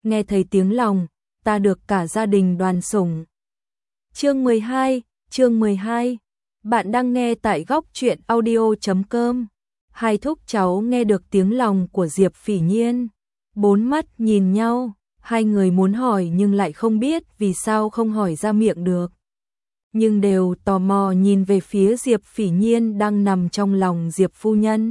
nghe thấy tiếng lòng, ta được cả gia đình đoàn sủng. Chương 12, bạn đang nghe tại góc truyện audio.com. Hai thúc cháu nghe được tiếng lòng của Diệp Phỉ Nhiên, bốn mắt nhìn nhau, hai người muốn hỏi nhưng lại không biết vì sao không hỏi ra miệng được. Nhưng đều tò mò nhìn về phía Diệp Phỉ Nhiên đang nằm trong lòng Diệp phu nhân.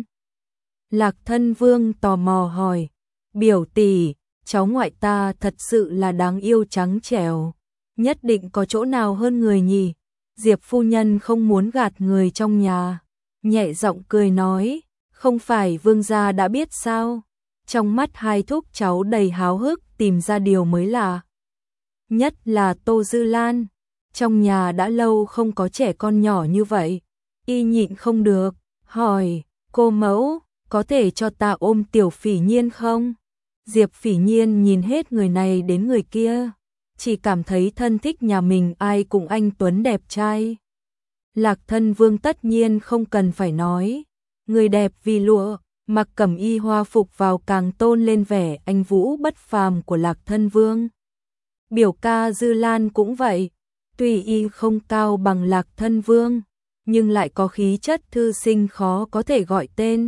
Lạc Thân Vương tò mò hỏi, biểu tỷ, cháu ngoại ta thật sự là đáng yêu trắng trẻo, nhất định có chỗ nào hơn người nhỉ? Diệp phu nhân không muốn gạt người trong nhà, nhẹ giọng cười nói, không phải vương gia đã biết sao? Trong mắt hai thúc cháu đầy háo hức tìm ra điều mới lạ. Nhất là Tô Dư Lan, trong nhà đã lâu không có trẻ con nhỏ như vậy. Y nhịn không được, hỏi, cô mẫu, có thể cho ta ôm Tiểu Phỉ Nhiên không? Diệp Phỉ Nhiên nhìn hết người này đến người kia, chỉ cảm thấy thân thích nhà mình ai cũng anh tuấn đẹp trai. Lạc Thân Vương tất nhiên không cần phải nói, người đẹp vì lụa, mặc cẩm y hoa phục vào càng tôn lên vẻ anh vũ bất phàm của Lạc Thân Vương. Biểu ca Dư Lan cũng vậy, tuy y không cao bằng Lạc Thân Vương, nhưng lại có khí chất thư sinh khó có thể gọi tên,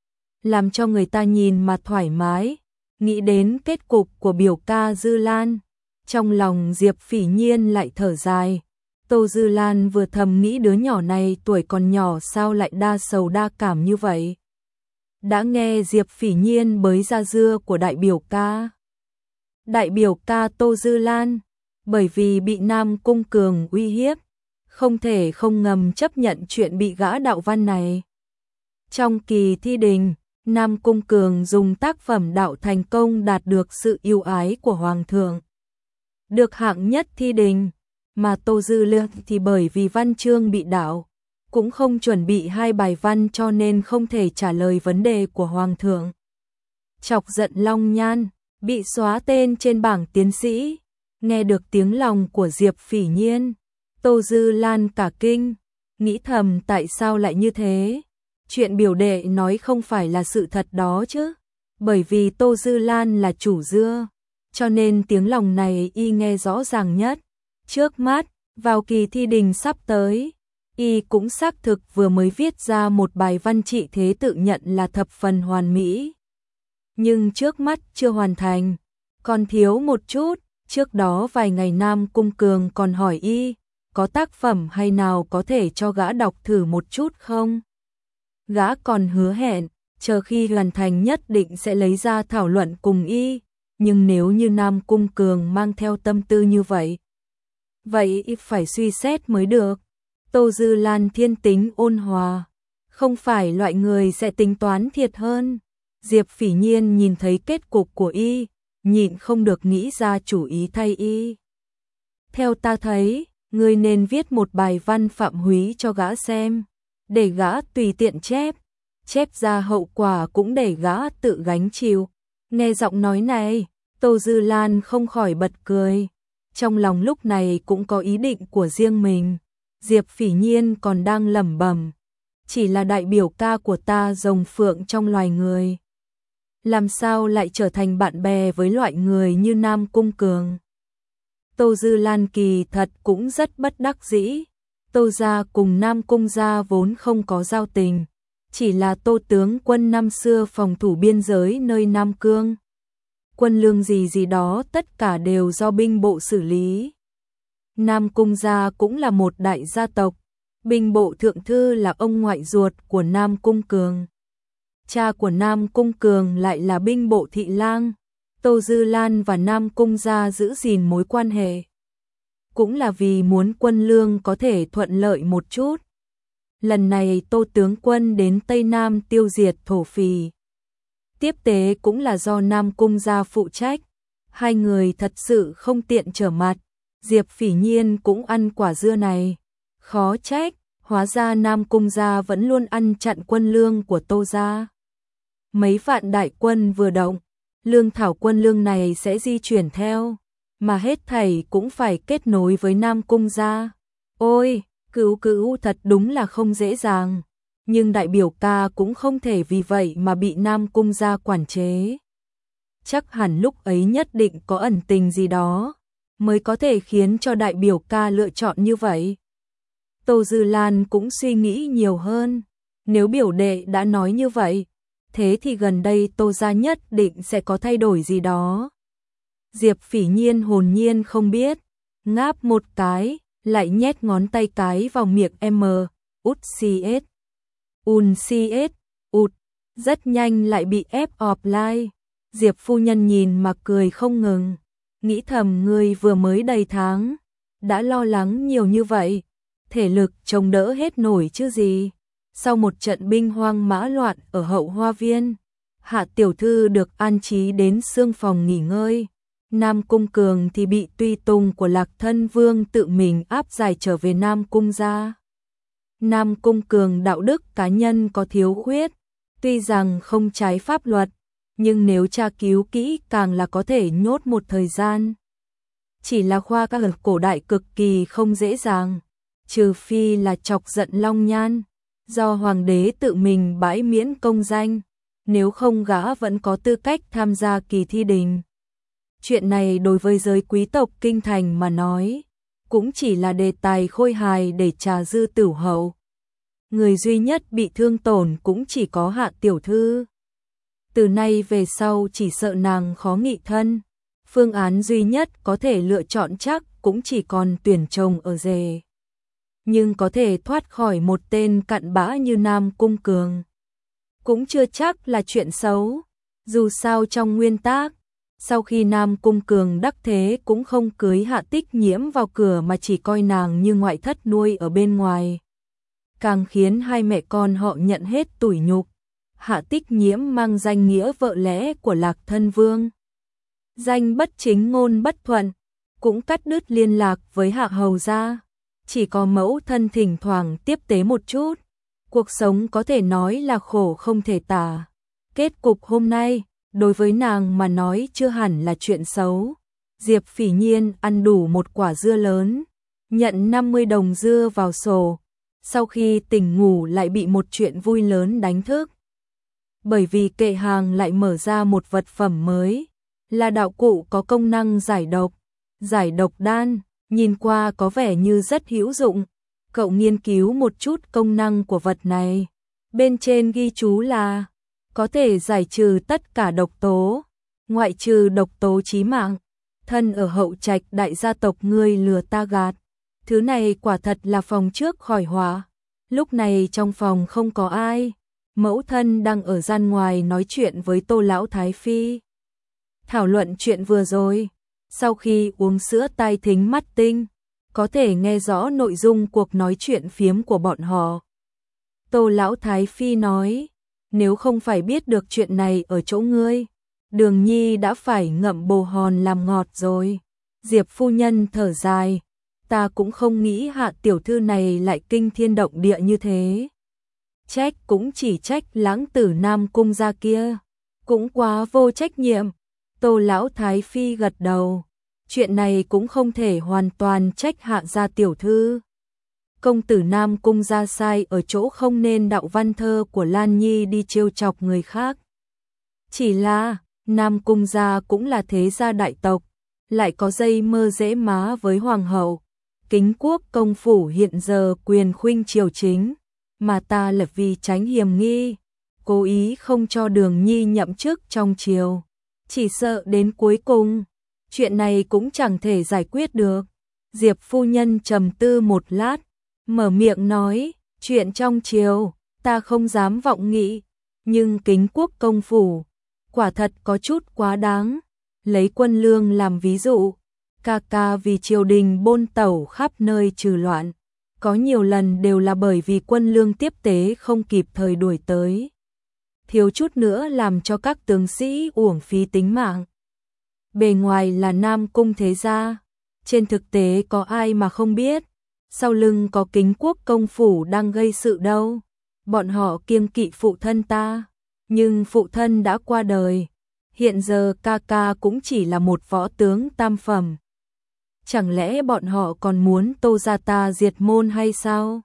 làm cho người ta nhìn mà thoải mái. Nghĩ đến kết cục của biểu ca Dư Lan, trong lòng Diệp Phỉ Nhiên lại thở dài. Tô Dư Lan vừa thầm nghĩ đứa nhỏ này tuổi còn nhỏ sao lại đa sầu đa cảm như vậy. Đã nghe Diệp Phỉ Nhiên bới ra dưa của đại biểu ca. Đại biểu ca Tô Dư Lan, bởi vì bị Nam Cung Cường uy hiếp, không thể không ngầm chấp nhận chuyện bị gã đạo văn này. Trong kỳ thi đình, Nam Cung Cường dùng tác phẩm đạo thành công đạt được sự yêu ái của Hoàng thượng, được hạng nhất thi đình, mà Tô Dư Lan thì bởi vì văn chương bị đạo, cũng không chuẩn bị hai bài văn cho nên không thể trả lời vấn đề của Hoàng thượng. Chọc giận Long Nhan, bị xóa tên trên bảng tiến sĩ. Nghe được tiếng lòng của Diệp Phỉ Nhiên, Tô Dư Lan cả kinh, nghĩ thầm tại sao lại như thế. Chuyện biểu đệ nói không phải là sự thật đó chứ, bởi vì Tô Dư Lan là chủ dưa, cho nên tiếng lòng này y nghe rõ ràng nhất. Trước mắt, vào kỳ thi đình sắp tới, y cũng xác thực vừa mới viết ra một bài văn trị thế tự nhận là thập phần hoàn mỹ. Nhưng trước mắt chưa hoàn thành, còn thiếu một chút. Trước đó vài ngày Nam Cung Cường còn hỏi y, có tác phẩm hay nào có thể cho gã đọc thử một chút không? Gã còn hứa hẹn, chờ khi hoàn thành nhất định sẽ lấy ra thảo luận cùng y, nhưng nếu như Nam Cung Cường mang theo tâm tư như vậy y phải suy xét mới được. Tô Dư Lan thiên tính ôn hòa, không phải loại người sẽ tính toán thiệt hơn. Diệp Phỉ Nhiên nhìn thấy kết cục của y, nhịn không được nghĩ ra chủ ý thay y. Theo ta thấy, ngươi nên viết một bài văn phạm húy cho gã xem, để gã tùy tiện chép ra hậu quả cũng để gã tự gánh chịu. Nghe giọng nói này, Tô Dư Lan không khỏi bật cười. Trong lòng lúc này cũng có ý định của riêng mình. Diệp Phỉ Nhiên còn đang lẩm bẩm, chỉ là đại biểu ca của ta rồng phượng trong loài người, làm sao lại trở thành bạn bè với loại người như Nam Cung Cường. Tô Dư Lan kỳ thật cũng rất bất đắc dĩ. Tô gia cùng Nam Cung gia vốn không có giao tình, chỉ là Tô tướng quân năm xưa phòng thủ biên giới nơi Nam Cương, quân lương gì đó tất cả đều do binh bộ xử lý. Nam Cung gia cũng là một đại gia tộc, binh bộ thượng thư là ông ngoại ruột của Nam Cung Cường. Cha của Nam Cung Cường lại là binh bộ thị lang. Tô Dư Lan và Nam Cung gia giữ gìn mối quan hệ, cũng là vì muốn quân lương có thể thuận lợi một chút. Lần này Tô tướng quân đến Tây Nam tiêu diệt thổ phỉ, tiếp tế cũng là do Nam Cung gia phụ trách. Hai người thật sự không tiện trở mặt. Diệp Phỉ Nhiên cũng ăn quả dưa này, khó trách, hóa ra Nam Cung gia vẫn luôn ăn chặn quân lương của Tô gia. Mấy vạn đại quân vừa động, lương thảo quân lương này sẽ di chuyển theo, mà hết thảy cũng phải kết nối với Nam Cung gia. Ôi, cứu thật đúng là không dễ dàng, nhưng đại biểu ca cũng không thể vì vậy mà bị Nam Cung gia quản chế. chắc hẳn lúc ấy nhất định có ẩn tình gì đó, mới có thể khiến cho đại biểu ca lựa chọn như vậy. Tô Dư Lan cũng suy nghĩ nhiều hơn, nếu biểu đệ đã nói như vậy, thế thì gần đây Tô gia nhất định sẽ có thay đổi gì đó. Diệp Phỉ Nhiên hồn nhiên không biết, ngáp một cái, lại nhét ngón tay cái vào miệng út cs, ụt, rất nhanh lại bị ép offline. Diệp phu nhân nhìn mà cười không ngừng, nghĩ thầm ngươi vừa mới đầy tháng, đã lo lắng nhiều như vậy, thể lực chống đỡ hết nổi chứ gì. Sau một trận binh hoang mã loạn ở hậu hoa viên, Hạ tiểu thư được an trí đến xương phòng nghỉ ngơi. Nam Cung Cường thì bị tùy tùng của Lạc Thân Vương tự mình áp giải trở về Nam Cung gia. Nam Cung Cường đạo đức cá nhân có thiếu khuyết, tuy rằng không trái pháp luật, nhưng nếu tra cứu kỹ càng là có thể nhốt một thời gian. Chỉ là khoa các ở cổ đại cực kỳ không dễ dàng, trừ phi là chọc giận Long Nhan, do hoàng đế tự mình bãi miễn công danh, nếu không gã vẫn có tư cách tham gia kỳ thi đình. Chuyện này đối với giới quý tộc kinh thành mà nói, cũng chỉ là đề tài khôi hài để trà dư tửu hậu. Người duy nhất bị thương tổn cũng chỉ có Hạ tiểu thư. Từ nay về sau chỉ sợ nàng khó nghị thân, phương án duy nhất có thể lựa chọn chắc cũng chỉ còn tuyển chồng ở rể. Nhưng có thể thoát khỏi một tên cặn bã như Nam Cung Cường, cũng chưa chắc là chuyện xấu, dù sao trong nguyên tắc, sau khi Nam Cung Cường đắc thế cũng không cưới Hạ Tích Nhiễm vào cửa mà chỉ coi nàng như ngoại thất nuôi ở bên ngoài. Càng khiến hai mẹ con họ nhận hết tủi nhục. Hạ Tích Nhiễm mang danh nghĩa vợ lẽ của Lạc Thân Vương. Danh bất chính ngôn bất thuận, cũng cắt đứt liên lạc với Hạ hầu gia. Chỉ có mẫu thân thỉnh thoảng tiếp tế một chút. Cuộc sống có thể nói là khổ không thể tả. Kết cục hôm nay, đối với nàng mà nói chưa hẳn là chuyện xấu. Diệp Phỉ Nhiên ăn đủ một quả dưa lớn, nhận 50 đồng dưa vào sổ. Sau khi tỉnh ngủ lại bị một chuyện vui lớn đánh thức. Bởi vì kệ hàng lại mở ra một vật phẩm mới, là đạo cụ có công năng giải độc đan, nhìn qua có vẻ như rất hữu dụng. Cậu nghiên cứu một chút công năng của vật này. Bên trên ghi chú là có thể giải trừ tất cả độc tố, ngoại trừ độc tố chí mạng. Thân ở hậu trạch đại gia tộc ngươi lừa ta gạt. Thứ này quả thật là phòng trước khỏi họa. Lúc này trong phòng không có ai, mẫu thân đang ở gian ngoài nói chuyện với Tô lão thái phi. Thảo luận chuyện vừa rồi, sau khi uống sữa tai thính mắt tinh, có thể nghe rõ nội dung cuộc nói chuyện phiếm của bọn họ. Tô lão thái phi nói, nếu không phải biết được chuyện này ở chỗ ngươi, Đường Nhi đã phải ngậm bồ hòn làm ngọt rồi. Diệp phu nhân thở dài, ta cũng không nghĩ Hạ tiểu thư này lại kinh thiên động địa như thế. Trách cũng chỉ trách lãng tử Nam Cung gia kia, cũng quá vô trách nhiệm. Tô lão thái phi gật đầu, chuyện này cũng không thể hoàn toàn trách Hạ gia tiểu thư. Công tử Nam Cung gia sai ở chỗ không nên đạo văn thơ của Lan Nhi đi trêu chọc người khác. Chỉ là Nam Cung gia cũng là thế gia đại tộc, lại có dây mơ dễ má với hoàng hậu. Kính quốc công phủ hiện giờ quyền khuynh triều chính, mà ta là vì tránh hiềm nghi, cố ý không cho Đường Nhi nhậm chức trong triều. Chỉ sợ đến cuối cùng, chuyện này cũng chẳng thể giải quyết được. Diệp phu nhân trầm tư một lát, mở miệng nói, chuyện trong triều, ta không dám vọng nghị, nhưng Kính quốc công phủ, quả thật có chút quá đáng. Lấy Quân Lương làm ví dụ, ca ca vì triều đình bôn tẩu khắp nơi trừ loạn, có nhiều lần đều là bởi vì Quân Lương tiếp tế không kịp thời đuổi tới, thiếu chút nữa làm cho các tướng sĩ uổng phí tính mạng. Bề ngoài là Nam Cung thế gia, trên thực tế có ai mà không biết, sau lưng có Kính quốc công phủ đang gây sự đâu. Bọn họ kiêng kỵ phụ thân ta, nhưng phụ thân đã qua đời, hiện giờ ca ca cũng chỉ là một võ tướng tam phẩm. Chẳng lẽ bọn họ còn muốn Tô gia ta diệt môn hay sao?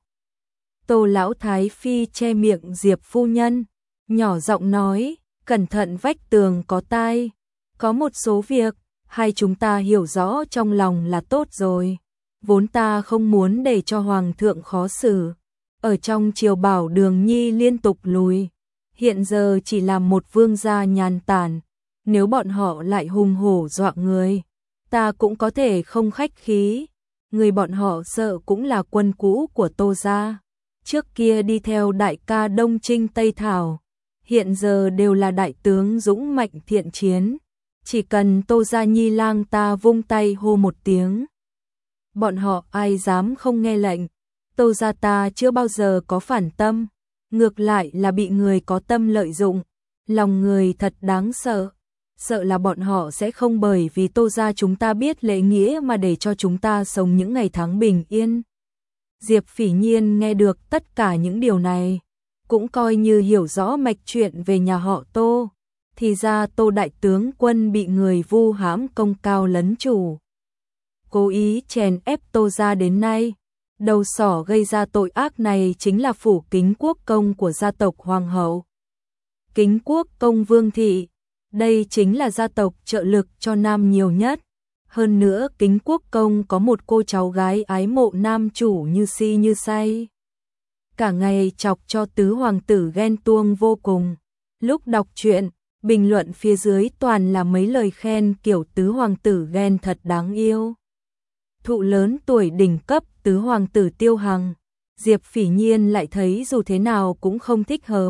Tô lão thái phi che miệng Diệp phu nhân, nhỏ giọng nói, cẩn thận vách tường có tai. Có một số việc, hai chúng ta hiểu rõ trong lòng là tốt rồi. Vốn ta không muốn để cho Hoàng thượng khó xử. Ở trong triều bảo Đường Nhi liên tục lùi. Hiện giờ chỉ là một vương gia nhàn tản. Nếu bọn họ lại hùng hổ dọa người, ta cũng có thể không khách khí. Người bọn họ sợ cũng là quân cũ của Tô gia. Trước kia đi theo đại ca Đông Trinh Tây Thảo. Hiện giờ đều là đại tướng dũng mạnh thiện chiến. Chỉ cần Tô gia nhi lang ta vung tay hô một tiếng, bọn họ ai dám không nghe lệnh. Tô gia ta chưa bao giờ có phản tâm, ngược lại là bị người có tâm lợi dụng. Lòng người thật đáng sợ. Sợ là bọn họ sẽ không bởi vì Tô gia chúng ta biết lễ nghĩa mà để cho chúng ta sống những ngày tháng bình yên. Diệp Phỉ Nhiên nghe được tất cả những điều này, cũng coi như hiểu rõ mạch chuyện về nhà họ Tô. Thì ra Tô đại tướng quân bị người vu hãm công cao lấn chủ, cố ý chèn ép Tô gia đến nay. Đầu sỏ gây ra tội ác này chính là phủ Kính Quốc công của gia tộc Hoàng hậu Kính Quốc công Vương thị. Đây chính là gia tộc trợ lực cho nam nhiều nhất. Hơn nữa Kính Quốc công có một cô cháu gái ái mộ nam chủ như si như say. Cả ngày chọc cho tứ hoàng tử ghen tuông vô cùng. Lúc đọc truyện, bình luận phía dưới toàn là mấy lời khen kiểu tứ hoàng tử ghen thật đáng yêu. Thụ lớn tuổi đỉnh cấp tứ hoàng tử Tiêu Hằng, Diệp Phỉ Nhiên lại thấy dù thế nào cũng không thích hợp.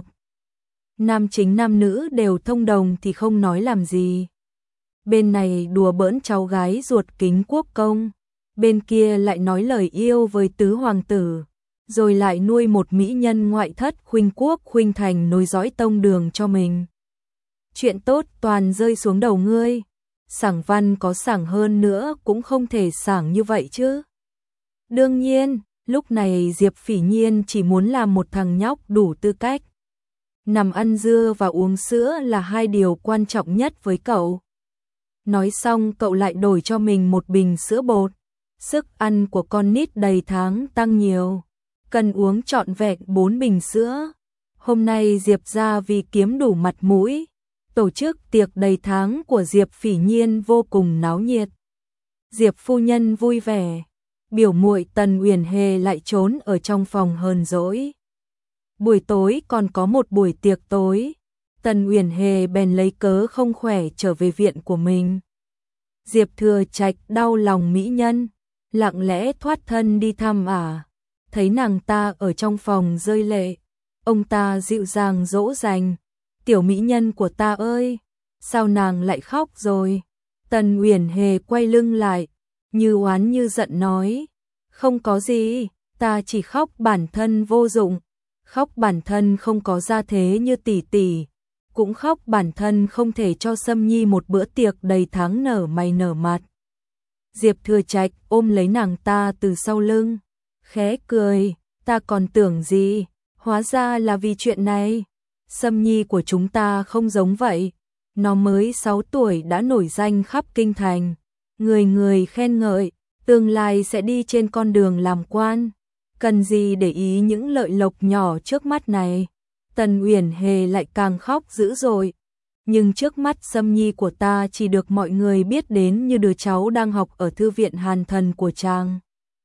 Nam chính nam nữ đều thông đồng thì không nói làm gì. Bên này đùa bỡn cháu gái ruột Kính Quốc công, bên kia lại nói lời yêu với tứ hoàng tử, rồi lại nuôi một mỹ nhân ngoại thất Khuynh Quốc Khuynh Thành nối dõi tông đường cho mình. Chuyện tốt toàn rơi xuống đầu ngươi. Sảng văn có sảng hơn nữa cũng không thể sảng như vậy chứ. Đương nhiên, lúc này Diệp Phỉ Nhiên chỉ muốn làm một thằng nhóc đủ tư cách. Nằm ăn dưa và uống sữa là hai điều quan trọng nhất với cậu. Nói xong cậu lại đổi cho mình một bình sữa bột. Sức ăn của con nít đầy tháng tăng nhiều, cần uống trọn vẹn 4 bình sữa. Hôm nay Diệp gia vì kiếm đủ mặt mũi, tổ chức tiệc đầy tháng của Diệp Phỉ Nhiên vô cùng náo nhiệt. Diệp phu nhân vui vẻ, biểu muội Tần Uyển Hề lại trốn ở trong phòng hờn dỗi. Buổi tối còn có một buổi tiệc tối, Tần Uyển Hề bèn lấy cớ không khỏe trở về viện của mình. Diệp Thừa Trạch đau lòng mỹ nhân, lặng lẽ thoát thân đi thăm thấy nàng ta ở trong phòng rơi lệ, ông ta dịu dàng dỗ dành. Tiểu mỹ nhân của ta ơi, sao nàng lại khóc rồi? Tần Uyển Hề quay lưng lại, như oán như giận nói, không có gì, ta chỉ khóc bản thân vô dụng, khóc bản thân không có gia thế như tỷ tỷ, cũng khóc bản thân không thể cho Sâm Nhi một bữa tiệc đầy tháng nở mày nở mặt. Diệp Thừa Trạch ôm lấy nàng ta từ sau lưng, khẽ cười, ta còn tưởng gì, hóa ra là vì chuyện này. Sâm Nhi của chúng ta không giống vậy, nó mới 6 tuổi đã nổi danh khắp kinh thành, người người khen ngợi, tương lai sẽ đi trên con đường làm quan, cần gì để ý những lợi lộc nhỏ trước mắt này. Tần Uyển Hề lại càng khóc dữ dội, nhưng trước mắt Sâm Nhi của ta chỉ được mọi người biết đến như đứa cháu đang học ở thư viện Hàn Thần của chàng.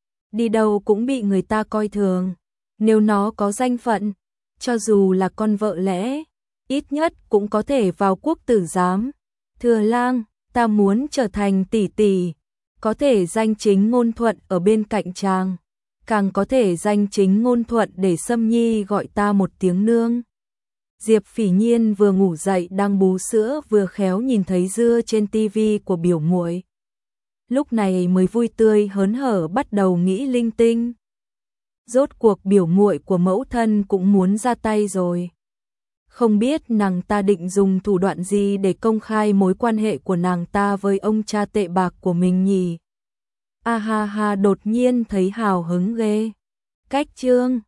Đi đâu cũng bị người ta coi thường, nếu nó có danh phận, cho dù là con vợ lẽ, ít nhất cũng có thể vào quốc tử giám. Thừa lang, ta muốn trở thành tỷ tỷ, có thể danh chính ngôn thuận ở bên cạnh chàng, càng có thể danh chính ngôn thuận để Sâm Nhi gọi ta một tiếng nương. Diệp Phỉ Nhiên vừa ngủ dậy đang bú sữa vừa khéo nhìn thấy dưa trên tivi của biểu muội. Lúc này mới vui tươi hớn hở bắt đầu nghĩ linh tinh. Rốt cuộc biểu muội của mẫu thân cũng muốn ra tay rồi. Không biết nàng ta định dùng thủ đoạn gì để công khai mối quan hệ của nàng ta với ông cha tệ bạc của mình nhỉ? A ha ha, đột nhiên thấy hào hứng ghê. Cách chương